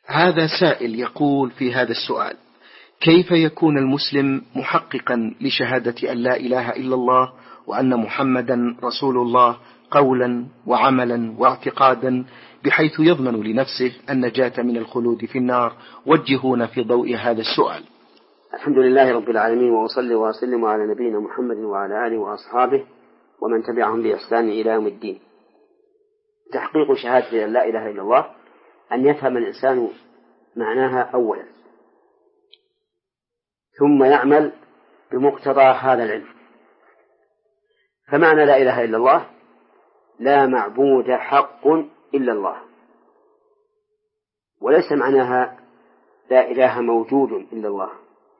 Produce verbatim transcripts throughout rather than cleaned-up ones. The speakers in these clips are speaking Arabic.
هذا سائل يقول في هذا السؤال: كيف يكون المسلم محققا لشهادة أن لا إله إلا الله وأن محمدا رسول الله قولا وعملا واعتقادا بحيث يضمن لنفسه النجاة من الخلود في النار؟ وجهونا في ضوء هذا السؤال. الحمد لله رب العالمين، وأصلي وأسلم على نبينا محمد وعلى آله وأصحابه ومن تبعهم بإحسان إلى يوم الدين. تحقيق شهادة أن لا إله إلا الله أن يفهم الإنسان معناها أولا، ثم يعمل بمقتضى هذا العلم. فمعنى لا إله إلا الله: لا معبود حق إلا الله، وليس معناها لا إله موجود إلا الله،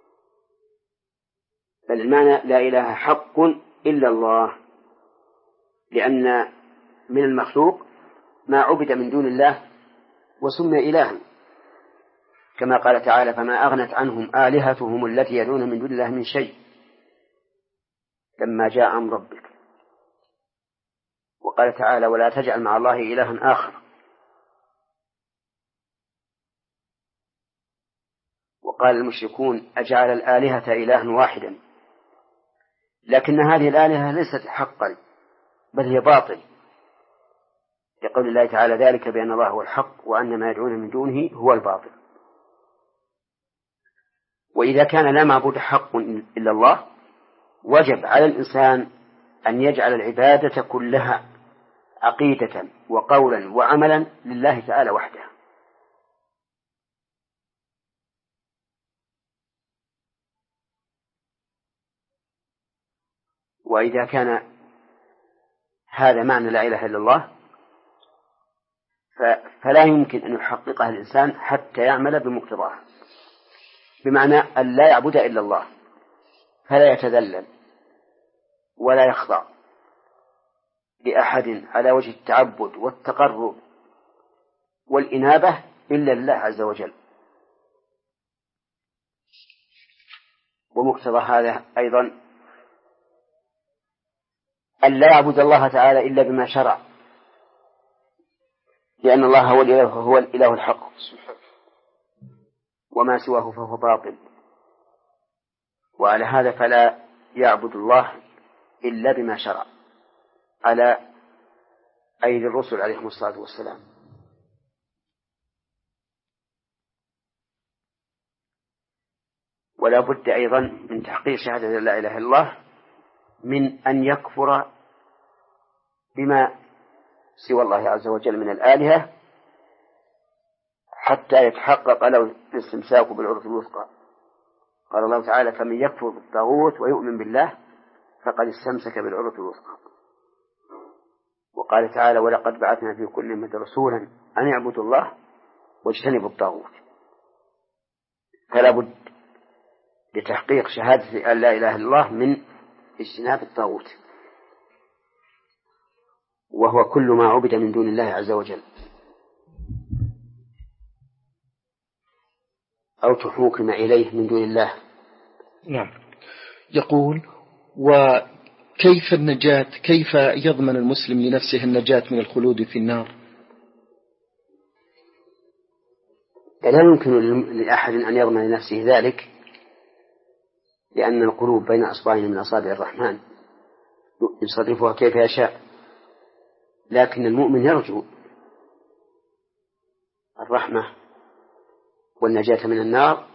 بل المعنى لا إله حق إلا الله، لأن من المخلوق ما عبد من دون الله وسمي إلها، كما قال تعالى: فما أغنت عنهم آلهتهم التي يدعون من دون الله من شيء لما جاء أمر ربك. وقال تعالى: ولا تجعل مع الله إلها آخر. وقال المشركون: أجعل الآلهة إلها واحدا. لكن هذه الآلهة ليست حقا، بل هي باطل، لقول الله تعالى: ذلك بأن الله هو الحق وأن ما يدعون من دونه هو الباطل. وإذا كان لا معبود حق إلا الله، وجب على الإنسان أن يجعل العبادة كلها عقيدة وقولا وعملا لله تعالى وحده. وإذا كان هذا معنى لا إله إلا الله فلا يمكن أن يحققها الإنسان حتى يعمل بمقتضاها، بمعنى أن لا يعبد إلا الله، فلا يتذلل ولا يخضع لأحد على وجه التعبد والتقرب والإنابة إلا لله عز وجل. ومقتضى هذا أيضا أن لا يعبد الله تعالى إلا بما شرع، لأن الله هو الإله, هو الإله الحق، وما سواه فهو باطل. وعلى هذا فلا يعبد الله إلا بما شرع على أيدي الرسل عليهم الصلاة والسلام. ولا بد أيضا من تحقيق شهادة لا إله إلا الله من أن يكفر بما سوى الله عز وجل من الآلهة حتى يتحقق له الاستمساك بالعروة الوثقى. قال الله تعالى: فمن يكفر بالطاغوت ويؤمن بالله فقد استمسك بالعروة الوثقى. وقال تعالى: ولقد بعثنا في كل أمة رسولا أن يعبدوا الله واجتنبوا الطاغوت. فلا بد لتحقيق شهادة أن لا إله إلا الله من اجتناب الطاغوت، وهو كل ما عبد من دون الله عز وجل أو تحوكم إليه من دون الله. نعم. يقول: وكيف النجاة، كيف يضمن المسلم لنفسه النجاة من الخلود في النار؟ لا يمكن لأحد أن يضمن لنفسه ذلك، لأن القلوب بين أصبعين من أصابع الرحمن يصرفها كيف يشاء. لكن المؤمن يرجو الرحمة والنجاة من النار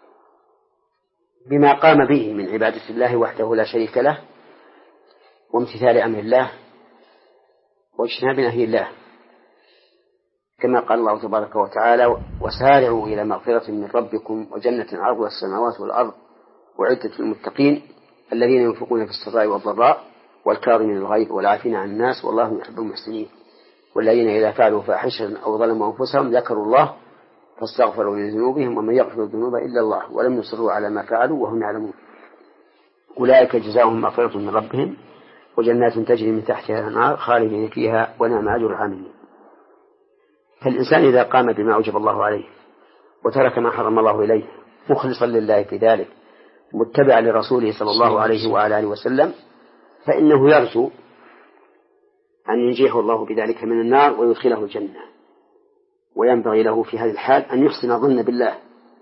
بما قام به من عبادة الله وحده لا شريك له، وامتثال أمر الله واجتناب نهي الله، كما قال الله تبارك وتعالى: وسارعوا إلى مغفرة من ربكم وجنة عرضها السماوات والأرض وعدة المتقين الذين ينفقون في السراء والضراء والكاظمين الغيظ والعافين عن الناس والله يحب المحسنين والذين إذا فعلوا فاحشة أو ظلموا أنفسهم ذكروا الله فاستغفروا لذنوبهم ومن يغفر الذنوب إلا الله ولم يصروا على ما فعلوا وهم يعلمون أولئك جزاؤهم مغفرة من ربهم وجنات تجري من تحتها الأنهار خالدين فيها ونعم أجر العاملين. فالإنسان إذا قام بما أوجب الله عليه وترك ما حرم الله إليه مخلصا لله في ذلك متبعا لرسوله صلى الله عليه وعلى آله وسلم، فإنه يرجو أن ينجيه الله بذلك من النار ويدخله الجنة. وينبغي له في هذه الحال أن يحسن الظن بالله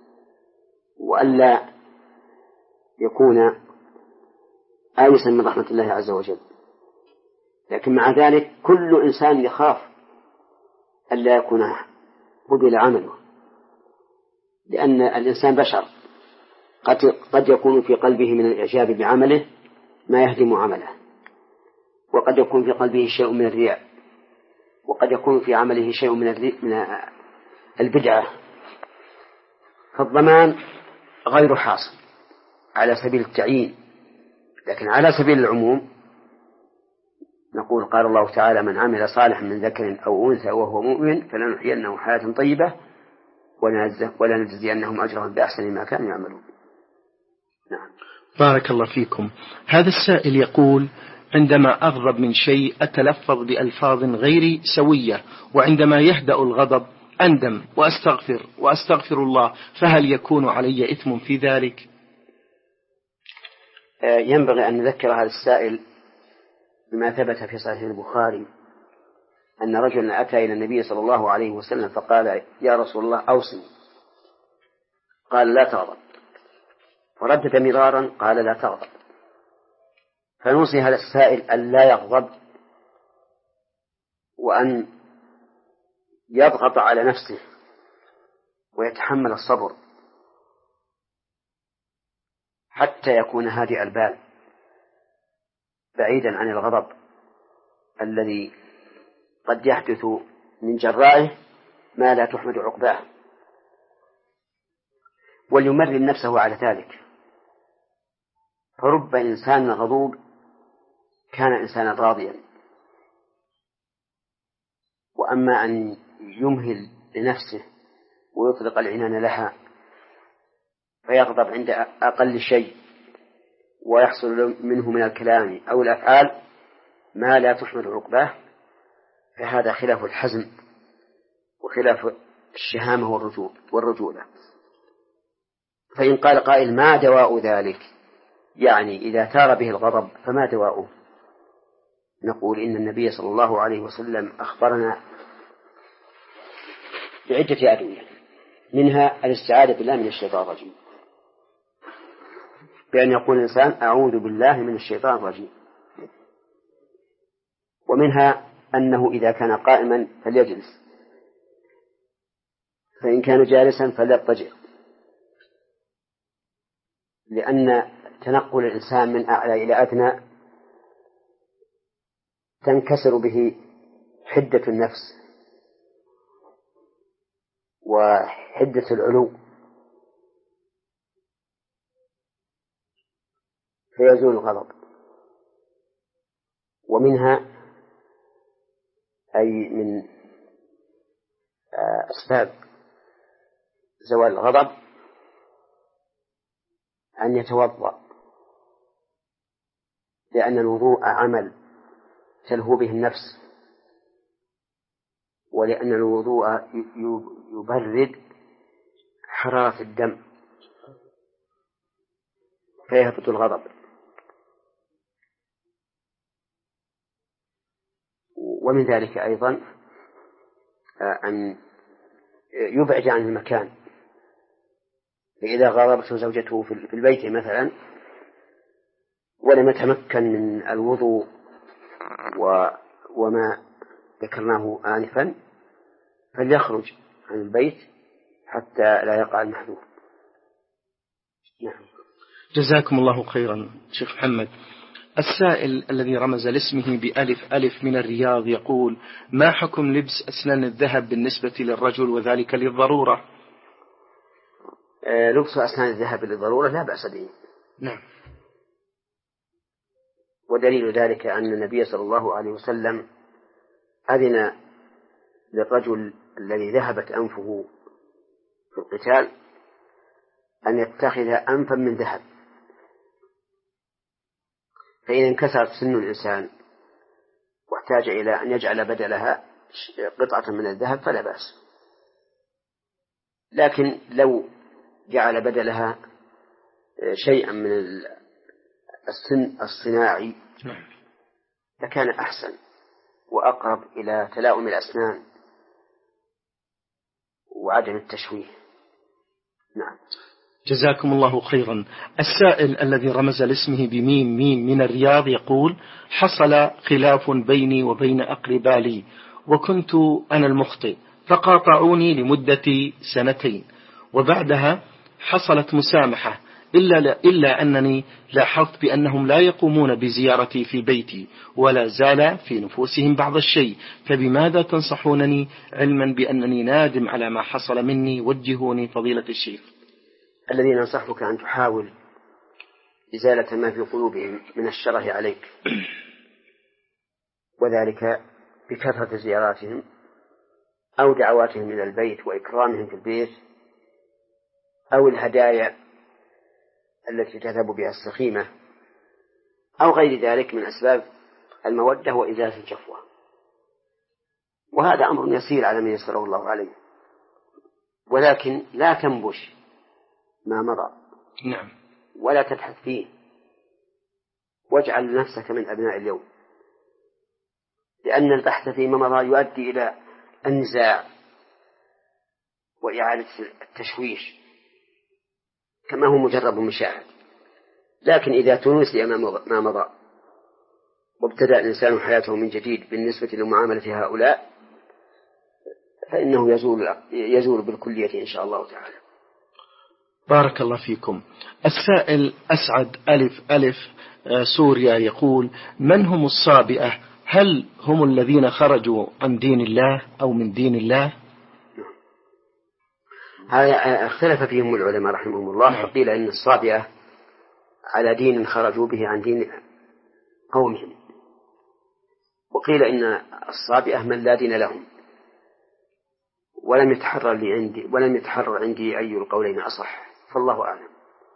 وألا يكون آيسا من رحمة الله عز وجل. لكن مع ذلك كل إنسان يخاف ألا يكون قبل عمله، لأن الإنسان بشر، قد قد يكون في قلبه من الإعجاب بعمله ما يهدم عمله، وقد يكون في قلبه شيء من الرياء، وقد يكون في عمله شيء من من البدعة. فالضمان غير حاصل على سبيل التعيين، لكن على سبيل العموم نقول قال الله تعالى: من عمل صالحا من ذكر أو أنثى وهو مؤمن فلنحيينه حياة طيبة ولنجزينهم أجرهم بأحسن ما كانوا يعملون. نعم. بارك الله فيكم. هذا السائل يقول: عندما أغضب من شيء أتلفظ بألفاظ غير سوية، وعندما يهدأ الغضب أندم وأستغفر وأستغفر الله، فهل يكون علي إثم في ذلك؟ ينبغي أن نذكر هذا السائل بما ثبت في صحيح البخاري أن رجلا أتى إلى النبي صلى الله عليه وسلم فقال: يا رسول الله أوصني. قال: لا تغضب. فردد مرارا قال: لا تغضب. فنوصي هذا السائل أن لا يغضب، وأن يضغط على نفسه ويتحمل الصبر حتى يكون هادئ البال بعيدا عن الغضب الذي قد يحدث من جرائه ما لا تحمد عقباه، وليمرن نفسه على ذلك. فرب إنسان غضوب كان إنسانا راضيا، وأما أن يمهل لنفسه ويطلق العنان لها فيغضب عند أقل شيء ويحصل منه من الكلام أو الأفعال ما لا تحمد عقباه، فهذا خلاف الحزم وخلاف الشهامة والرجولة. فإن قال قائل: ما دواء ذلك؟ يعني إذا ثار به الغضب فما دواؤه؟ نقول إن النبي صلى الله عليه وسلم أخبرنا بعدة أدوية، منها الاستعاذة بالله من الشيطان الرجيم، بأن يقول الإنسان: أعوذ بالله من الشيطان الرجيم. ومنها أنه إذا كان قائما فليجلس، فإن كان جالسا فليضطجع، لأن تنقل الإنسان من أعلى إلى أدنى تنكسر به حدة النفس وحدة العلو، فيزول الغضب. ومنها أي من أسباب زوال الغضب أن يتوضأ، لأن الوضوء عمل تلهو به النفس، ولأن الوضوء يبرد حرارة الدم فيهبط الغضب. ومن ذلك أيضا أن يبعد عن المكان، فإذا غضبته زوجته في البيت مثلا ولم يتمكن من الوضوء وما ذكرناه آنفا فليخرج عن البيت حتى لا يقع المحذور. نعم. جزاكم الله خيرا شيخ محمد. السائل الذي رمز لاسمه بألف ألف من الرياض يقول: ما حكم لبس أسنان الذهب بالنسبة للرجل وذلك للضرورة؟ آه لبس أسنان الذهب للضرورة لا بأس به. نعم. ودليل ذلك أن النبي صلى الله عليه وسلم أذن للرجل الذي ذهبت أنفه في القتال أن يتخذ أنفا من ذهب، فإن انكسرت سن الإنسان واحتاج إلى أن يجعل بدلها قطعة من الذهب فلا بأس، لكن لو جعل بدلها شيئا من السن الصناعي لكان أحسن وأقرب إلى تلاؤم الأسنان وعدم التشويه. نعم. جزاكم الله خيرا. السائل الذي رمز لاسمه بميم ميم من الرياض يقول: حصل خلاف بيني وبين أقرباء لي، وكنت أنا المخطئ، فقاطعوني لمدة سنتين، وبعدها حصلت مسامحة، إلا, إلا أنني لاحظت بأنهم لا يقومون بزيارتي في بيتي، ولا زال في نفوسهم بعض الشيء، فبماذا تنصحونني علما بأنني نادم على ما حصل مني؟ وجهوني فضيلة الشيخ. الذي ننصحك أن تحاول إزالة ما في قلوبهم من الشره عليك، وذلك بكثرة زياراتهم أو دعواتهم إلى البيت وإكرامهم في البيت، أو الهدايا التي تذهب بها السخيمة، أو غير ذلك من أسباب المودة وإزالة الجفوة. وهذا أمر يسير على من يسره الله عليه، ولكن لا تنبش ما مضى. نعم. ولا تبحث فيه، واجعل نفسك من أبناء اليوم، لأن البحث فيما مضى يؤدي إلى النزاع وإعادة التشويش كما هو مجرد مشاهد. لكن إذا تنسي ما مضى وابتدأ الإنسان حياته من جديد بالنسبة لمعاملة هؤلاء، فإنه يزول, يزول بالكلية إن شاء الله تعالى. بارك الله فيكم. السائل أسعد ألف ألف سوريا يقول: من هم الصابئة؟ هل هم الذين خرجوا عن دين الله أو من دين الله؟ هذا اختلف فيهم العلماء رحمهم الله، فقيل إن الصابئة على دين خرجوا به عن دين قومهم، وقيل إن الصابئة من لا دين لهم. ولم يتحرر لي عندي ولم يتحرر عندي أي القولين أصح، فالله أعلم.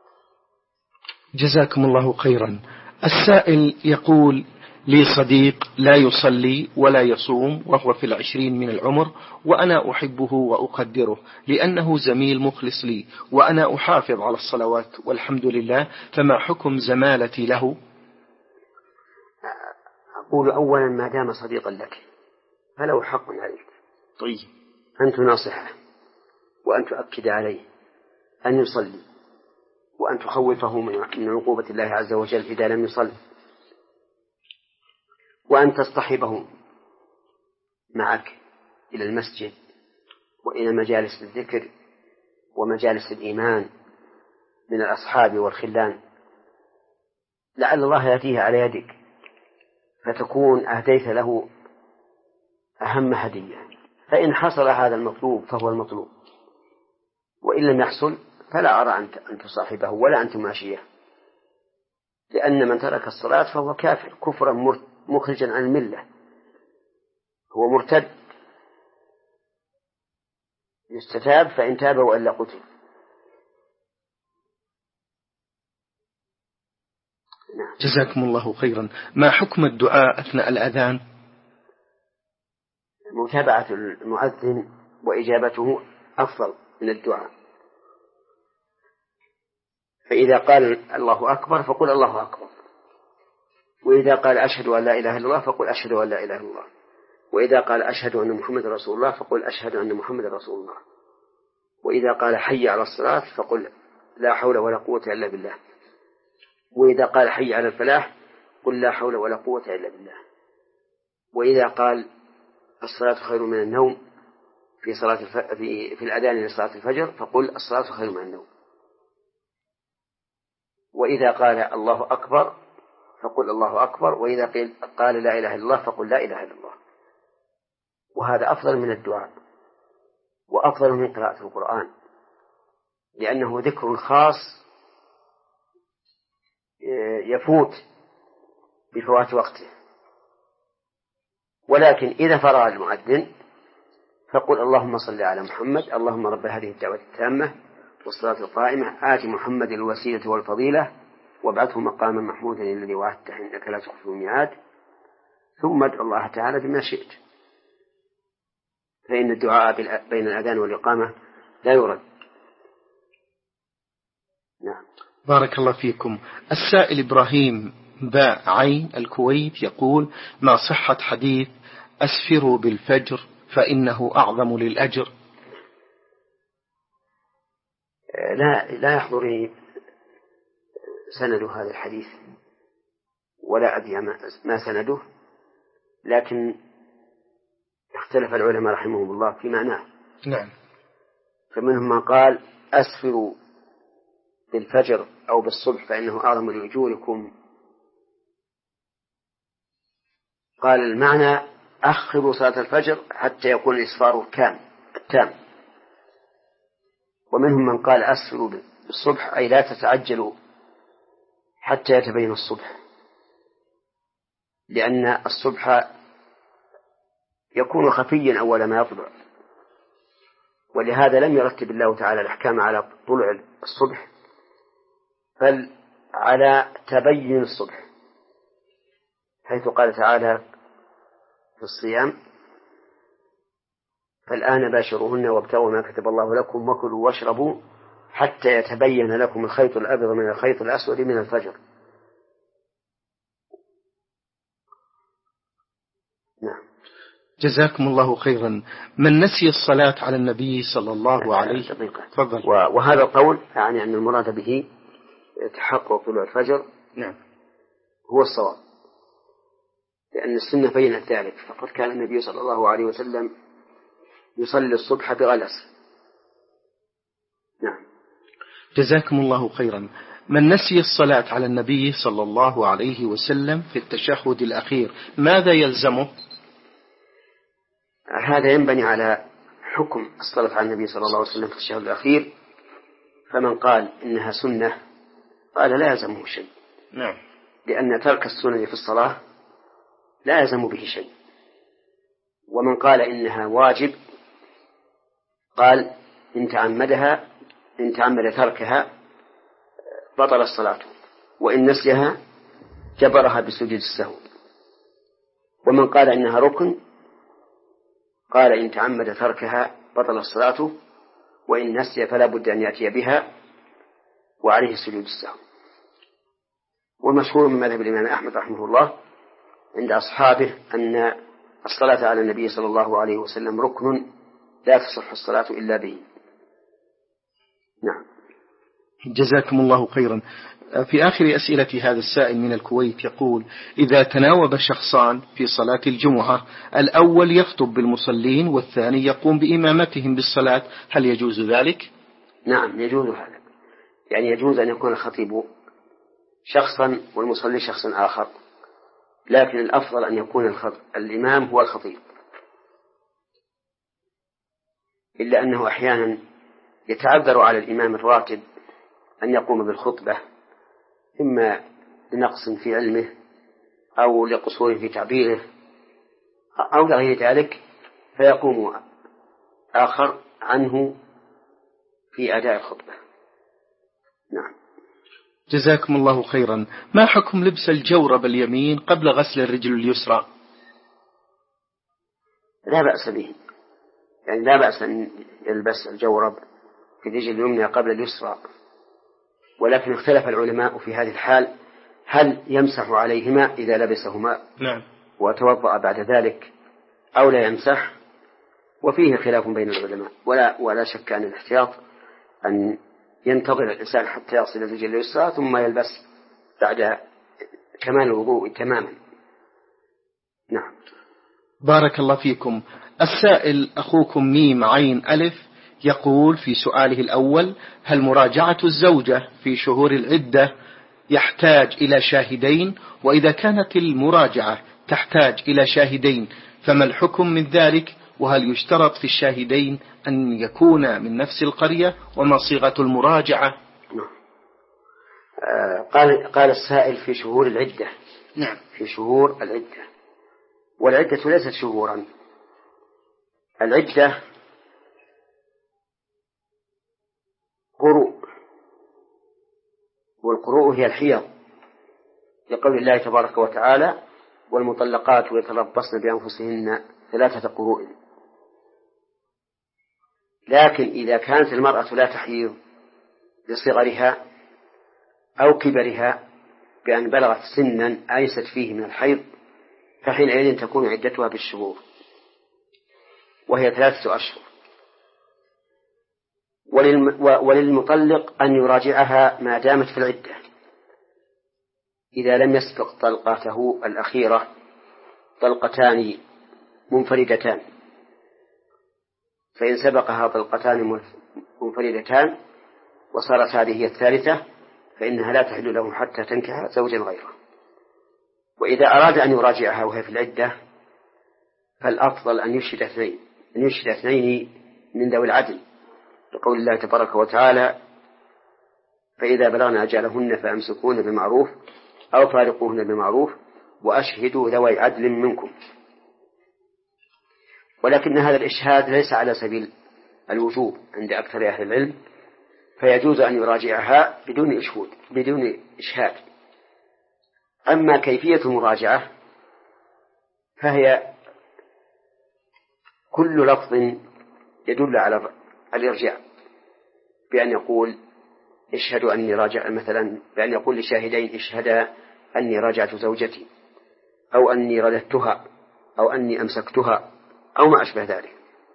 جزاكم الله خيرا. السائل يقول: لي صديق لا يصلي ولا يصوم وهو في العشرين من العمر، وأنا أحبه وأقدره لأنه زميل مخلص لي، وأنا أحافظ على الصلوات والحمد لله، فما حكم زمالتي له؟ أقول أولا ما دام صديقا لك فله حق عليك. طيب. أن تناصحه وأن تؤكد عليه أن يصلي، وأن تخوفه من عقوبة الله عز وجل إذا لم يصلي، وأن تصطحبه معك إلى المسجد وإلى مجالس الذكر ومجالس الإيمان من الأصحاب والخلان، لعل الله يأتيه على يدك فتكون أهديت له أهم هدية. فإن حصل هذا المطلوب فهو المطلوب، وإن لم يحصل فلا أرى أن تصاحبه ولا أن تماشيه، لأن من ترك الصلاة فهو كافر كفرا مخرجا عن الملة، هو مرتد يستتاب، فإن تاب وإلا قتل. نعم. جزاكم الله خيرا. ما حكم الدعاء أثناء الأذان؟ متابعة المؤذن وإجابته أفضل من الدعاء. فإذا قال الله أكبر فقل الله أكبر، وإذا قال أشهد أن لا إله إلا الله فقل أشهد أن لا إله إلا الله، وإذا قال أشهد أن محمد رسول الله فقل أشهد أن محمد رسول الله، وإذا قال حي على الصلاة فقل لا حول ولا قوة إلا بالله، وإذا قال حي على الفلاح قل لا حول ولا قوة إلا بالله، وإذا قال الصلاة خير من النوم في صلاة الف... في... في الأذان لصلاة الفجر فقل الصلاة خير من النوم، وإذا قال الله أكبر فقل الله أكبر، وإذا قال لا إله إلا الله فقل لا إله إلا الله. وهذا أفضل من الدعاء وأفضل من قراءة القرآن، لأنه ذكر خاص يفوت بفوات وقته. ولكن إذا فرغ المؤذن فقل اللهم صل على محمد، اللهم رب هذه الدعوة التامة والصلاة القائمة آت محمد الوسيلة والفضيلة وابعثه مقاما محمودا الذي وعدته إنك لا تخلف الميعاد، ثم ادعو الله تعالى بما شئت، فإن الدعاء بين الأذان والإقامة لا يرد. نعم. بارك الله فيكم. السائل إبراهيم باء عين الكويت يقول: ما صحة حديث أسفروا بالفجر فإنه أعظم للأجر؟ لا لا يحضرني سند هذا الحديث ولا أدري ما سنده، لكن اختلف العلماء رحمهم الله في معناه. نعم. فمنهم من قال أسفروا بالفجر أو بالصبح فإنه أعظم لأجوركم. قال المعنى أخروا صلاة الفجر حتى يكون الإسفار التام التام. ومنهم من قال أسفروا بالصبح أي لا تتعجلوا حتى يتبين الصبح، لأن الصبح يكون خفيا أول ما يطلع، ولهذا لم يرتب الله تعالى الأحكام على طلوع الصبح بل على تبين الصبح، حيث قال تعالى في الصيام فالآن باشروهن وابتغوا ما كتب الله لكم وكلوا واشربوا حتى يتبين لكم الخيط الأبيض من الخيط الأسود من الفجر. نعم. جزاكم الله خيرا. من نسي الصلاة على النبي صلى الله عليه وسلم، وهذا القول يعني أن المراد به تحقق طلوع الفجر نعم هو الصواب، لأن السنة بينت ذلك، فقد كان النبي صلى الله عليه وسلم يصلي الصبح بغلس. نعم. جزاكم الله خيرا. من نسي الصلاة على النبي صلى الله عليه وسلم في التشهد الأخير ماذا يلزمه؟ هذا ينبني على حكم الصلاة على النبي صلى الله عليه وسلم في التشهد الأخير، فمن قال إنها سنة قال لا يلزمه شيء. نعم. لأن ترك السنة في الصلاة لا يلزم به شيء. ومن قال إنها واجب قال إن تعمدها إن تعمد تركها بطل الصلاة، وإن نسيها جبرها بسجود السهو. ومن قال إنها ركن قال إن تعمد تركها بطل الصلاة، وإن نسي فلا بد أن يأتي بها وعليه سجود السهو. والمشهور من مذهب الإمام أحمد رحمه الله عند أصحابه أن الصلاة على النبي صلى الله عليه وسلم ركن لا تصح الصلاة إلا به. نعم. جزاكم الله خيرا. في آخر أسئلة هذا السائل من الكويت يقول: إذا تناوب شخصان في صلاة الجمعة، الأول يخطب بالمصلين والثاني يقوم بإمامتهم بالصلاة، هل يجوز ذلك؟ نعم يجوز هذا، يعني يجوز أن يكون الخطيب شخصا والمصلي شخص آخر، لكن الأفضل أن يكون الخط... الإمام هو الخطيب، إلا أنه أحيانا يتعذر على الإمام الراتب أن يقوم بالخطبة، إما لنقص في علمه أو لقصور في تعبيره أو لغير ذلك، فيقوم آخر عنه في أداء الخطبة. نعم. جزاكم الله خيرا. ما حكم لبس الجورب اليمين قبل غسل الرجل اليسرى؟ لا بأس به، يعني لا بأس أن يلبس الجورب في الرجل اليمنى قبل اليسرى، ولكن اختلف العلماء في هذه الحال هل يمسح عليهما إذا لبسهما نعم. وتوضأ بعد ذلك أو لا يمسح، وفيه خلاف بين العلماء، ولا, ولا شك أن الاحتياط أن ينتظر الإنسان حتى يصل الرجل اليسرى ثم يلبس بعد كمال الوضوء تماما. نعم. بارك الله فيكم. السائل أخوكم ميم عين ألف يقول في سؤاله الأول: هل مراجعة الزوجة في شهور العدة يحتاج إلى شاهدين؟ وإذا كانت المراجعة تحتاج إلى شاهدين فما الحكم من ذلك؟ وهل يشترط في الشاهدين أن يكون من نفس القرية؟ وما صيغة المراجعة؟ قال قال السائل في شهور العدة. نعم. في شهور العدة، والعدة ليست شهورا، العدة قروء، والقروء هي الحيض، لقول الله تبارك وتعالى: والمطلقات يتربصن بأنفسهن ثلاثة قروء. لكن إذا كانت المرأة لا تحيض لصغرها أو كبرها بأن بلغت سنا آيست فيه من الحيض، فحينئذ تكون عدتها بالشهور، وهي ثلاثة أشهر. وللمطلق أن يراجعها ما دامت في العدة إذا لم يسبق طلقته الأخيرة طلقتان منفردتان، فإن سبقها طلقتان منفردتان وصارت هذه هي الثالثة فإنها لا تحل له حتى تنكح زوجا غيره. وإذا أراد أن يراجعها وهي في العدة فالأفضل أن يشهد اثنين أن يشهد اثنين من ذوي العدل، لقول الله تبارك وتعالى: فإذا بلغن أجلهن فأمسكوهن بمعروف أو فارقوهن بمعروف وأشهدوا ذوي عدل منكم. ولكن هذا الإشهاد ليس على سبيل الوجوب عند أكثر أهل العلم، فيجوز أن يراجعها بدون إشهاد بدون إشهاد. أما كيفية المراجعة فهي كل لفظ يدل على الإرجاع، بأن يقول اشهدوا أني راجع، مثلا بأن يقول لشاهدين اشهدا أني راجعت زوجتي، أو أني رددتها، أو أني أمسكتها، أو ما أشبه ذلك.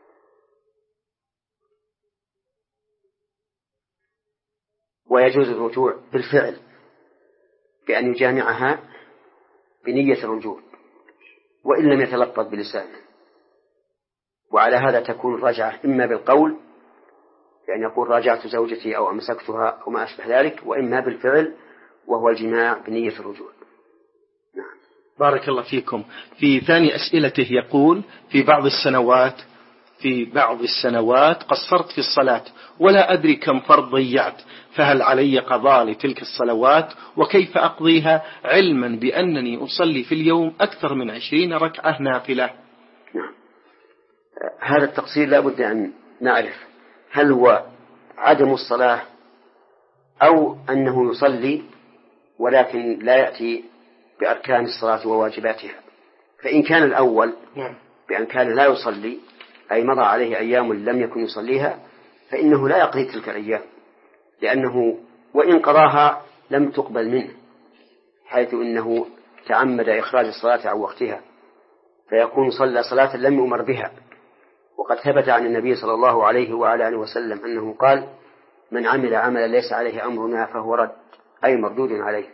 ويجوز الرجوع بالفعل بأن يجامعها بنية الرجوع وإن لم يتلفظ بلسانه، وعلى هذا تكون الرجعة إما بالقول بأن يقول راجعت زوجتي أو أمسكتها أو ما أشبه ذلك، وإما بالفعل وهو الجماع بنية الرجوع. نعم. بارك الله فيكم. في ثاني أسئلته يقول: في بعض السنوات في بعض السنوات قصرت في الصلاة ولا أدري كم فرض ضيعت، فهل علي قضاء لتلك الصلوات وكيف أقضيها، علما بأنني أصلي في اليوم أكثر من عشرين ركعة نافلة؟ نعم. هذا التقصير لا بد أن نعرف هل هو عدم الصلاة أو أنه يصلي ولكن لا يأتي بأركان الصلاة وواجباتها. فإن كان الأول بأن كان لا يصلي أي مضى عليه أيام لم يكن يصليها فإنه لا يقضي تلك الأيام، لأنه وإن قضاها لم تقبل منه، حيث إنه تعمد إخراج الصلاة عن وقتها، فيكون صلى صلاة لم يؤمر بها. وقد ثبت عن النبي صلى الله عليه وعلى آله وسلم أنه قال: من عمل عملا ليس عليه أمرنا فهو رد، أي مردود عليه.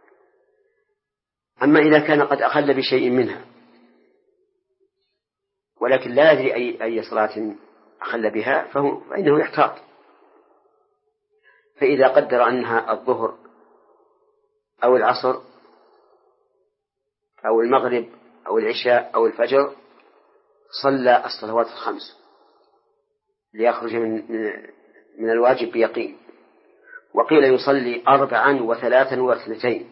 أما إذا كان قد أخل بشيء منها ولكن لا يدري أي, أي صلاة أخل بها فهو فإنه يحتاط. فإذا قدر أنها الظهر أو العصر أو المغرب أو العشاء أو الفجر صلى الصلوات الخمس ليخرج من, من الواجب بيقين. وقيل يصلي أربعا وثلاثا واثنتين،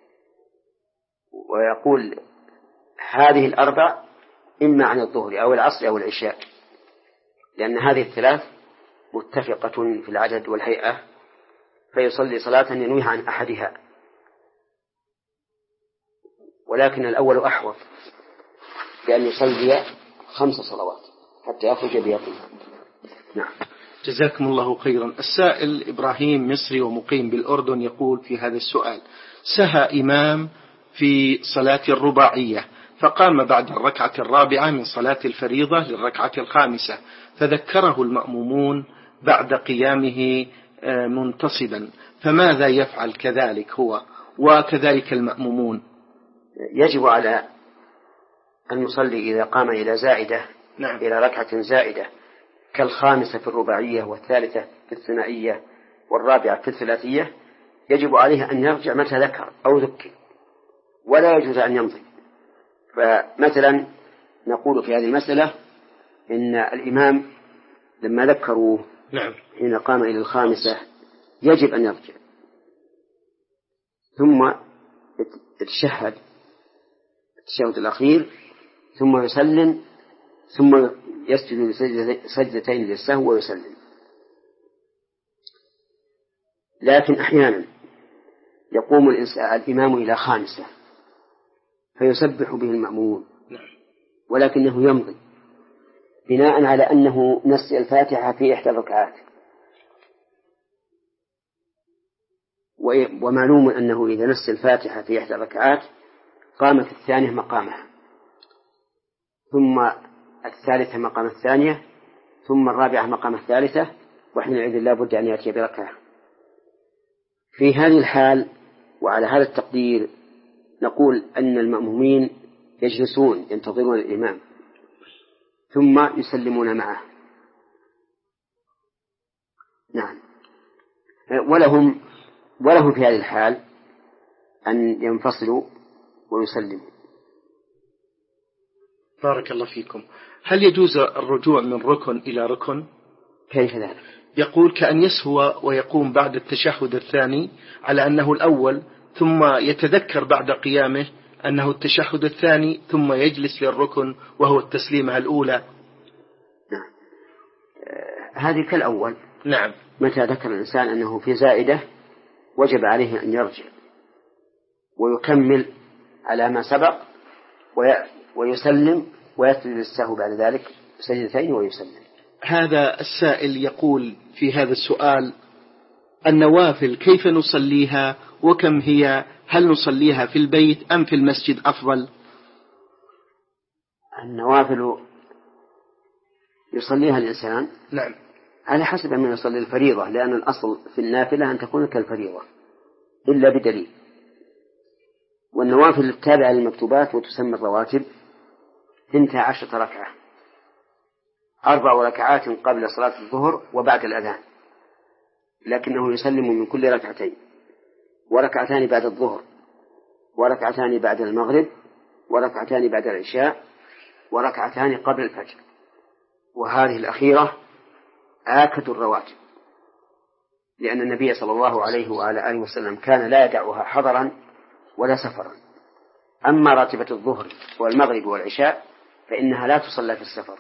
ويقول هذه الأربع إما عن الظهر أو العصر أو العشاء، لأن هذه الثلاث متفقة في العدد والهيئة، فيصلي صلاة ينويها عن أحدها. ولكن الأول أحوط بأن يصلي خمس صلوات حتى يخرج بيقين. نعم. جزاكم الله خيرا. السائل إبراهيم مصري ومقيم بالأردن يقول في هذا السؤال: سهى إمام في صلاة الرباعية فقام بعد الركعة الرابعة من صلاة الفريضة للركعة الخامسة، فذكره المأمومون بعد قيامه منتصبا، فماذا يفعل كذلك هو وكذلك المأمومون؟ يجب على المصلي إذا قام إلى زائدة نعم. إلى ركعة زائدة كالخامسة في الرباعية والثالثة في الثنائية والرابعة في الثلاثية، يجب عليه أن يرجع متى ذكر أو ذكر، ولا يجوز أن يمضي. فمثلا نقول في هذه المسألة إن الإمام لما ذكروه نعم. حين قام إلى الخامسة يجب أن يرجع ثم يتشهد التشهد الأخير ثم يسلم ثم يسجد سجدتين للسهو ويسلم. لكن أحيانا يقوم الإمام إلى خامسة فيسبح به المأمون ولكنه يمضي بناء على أنه نسي الفاتحة في إحدى الركعات، ومعلوم أنه إذا نسي الفاتحة في إحدى الركعات قام في الثانية مقامها، ثم الثالثة مقام الثانية، ثم الرابعة مقام الثالثة، وحينئذ لا بد أن يأتي بركعة. في هذه الحال وعلى هذا التقدير نقول أن المأمومين يجلسون ينتظرون الإمام ثم يسلمون معه. نعم. ولهم ولهم في هذه الحال أن ينفصلوا ويسلموا. بارك الله فيكم. هل يجوز الرجوع من ركن إلى ركن؟ كيف ذلك؟ يقول كأن يسهو ويقوم بعد التشهد الثاني على أنه الأول، ثم يتذكر بعد قيامه أنه التشهد الثاني، ثم يجلس للركن وهو التسليمة الأولى. نعم. هذه كالأول. نعم. متى ذكر الإنسان أنه في زائدة وجب عليه أن يرجع ويكمل على ما سبق ويسلم ويسجد السهو بعد ذلك سجدتين ويسلم. هذا السائل يقول في هذا السؤال: النوافل كيف نصليها وكم هي؟ هل نصليها في البيت أم في المسجد أفضل؟ النوافل يصليها الإنسان نعم على حسب من يصلي الفريضة، لأن الأصل في النافلة أن تكون كالفريضة إلا بدليل. والنوافل التابعة للمكتوبات وتسمى الرواتب اثنتا عشرة ركعة، أربع ركعات قبل صلاة الظهر وبعد الأذان، لكنه يسلم من كل ركعتين، وركعتان بعد الظهر، وركعتان بعد المغرب، وركعتان بعد العشاء، وركعتان قبل الفجر. وهذه الأخيرة آكد الرواتب، لأن النبي صلى الله عليه وعلى آله وسلم كان لا يدعها حضرا ولا سفرا. أما راتبة الظهر والمغرب والعشاء فإنها لا تصلى في السفر،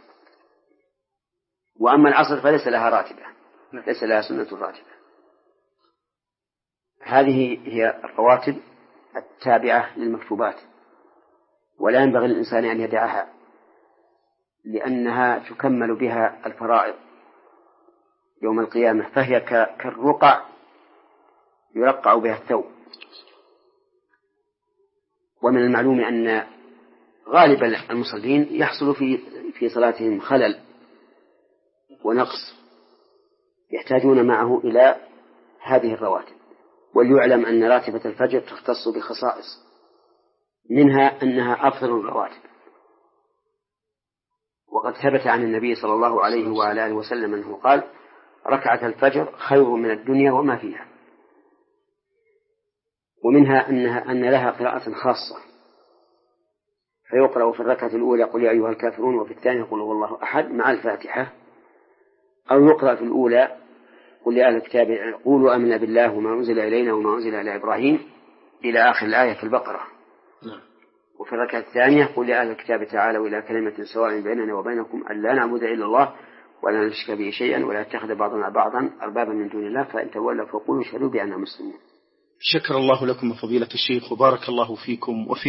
وأما العصر فليس لها راتبة، ليس لها سنة الراتبة. هذه هي الرواتب التابعة للمكتوبات، ولا ينبغي للإنسان أن يدعها، لأنها تكمل بها الفرائض يوم القيامة، فهي كالرقع يرقع بها الثوب. ومن المعلوم أن غالب المصلين يحصل في في صلاتهم خلل ونقص، يحتاجون معه إلى هذه الرواتب. وليعلم أن راتبة الفجر تختص بخصائص، منها أنها أفضل الرواتب، وقد ثبت عن النبي صلى الله عليه وعلى آله وسلم أنه قال: ركعة الفجر خير من الدنيا وما فيها. ومنها أنها أن لها قراءة خاصة، فيقرأ في الركعة الأولى قل يا أيها الكافرون، وفي الثانية قل هو الله أحد مع الفاتحة، أو يقرأ في الأولى قل يا أهل الكتاب قولوا آمنا بالله وما أنزل إلينا وما أنزل إلى إبراهيم إلى آخر الآية في البقرة. وفي الركعة الثانية قل يا أهل الكتاب تعالوا إلى كلمة سواء بيننا وبينكم أن لا نعبد إلا الله ولا نشرك به شيئا ولا يتخذ بعضنا بعضا أربابا من دون الله فإن تولوا فقولوا اشهدوا بأننا مسلمون. شكر الله لكم فضيلة الشيخ وبارك الله فيكم. وفي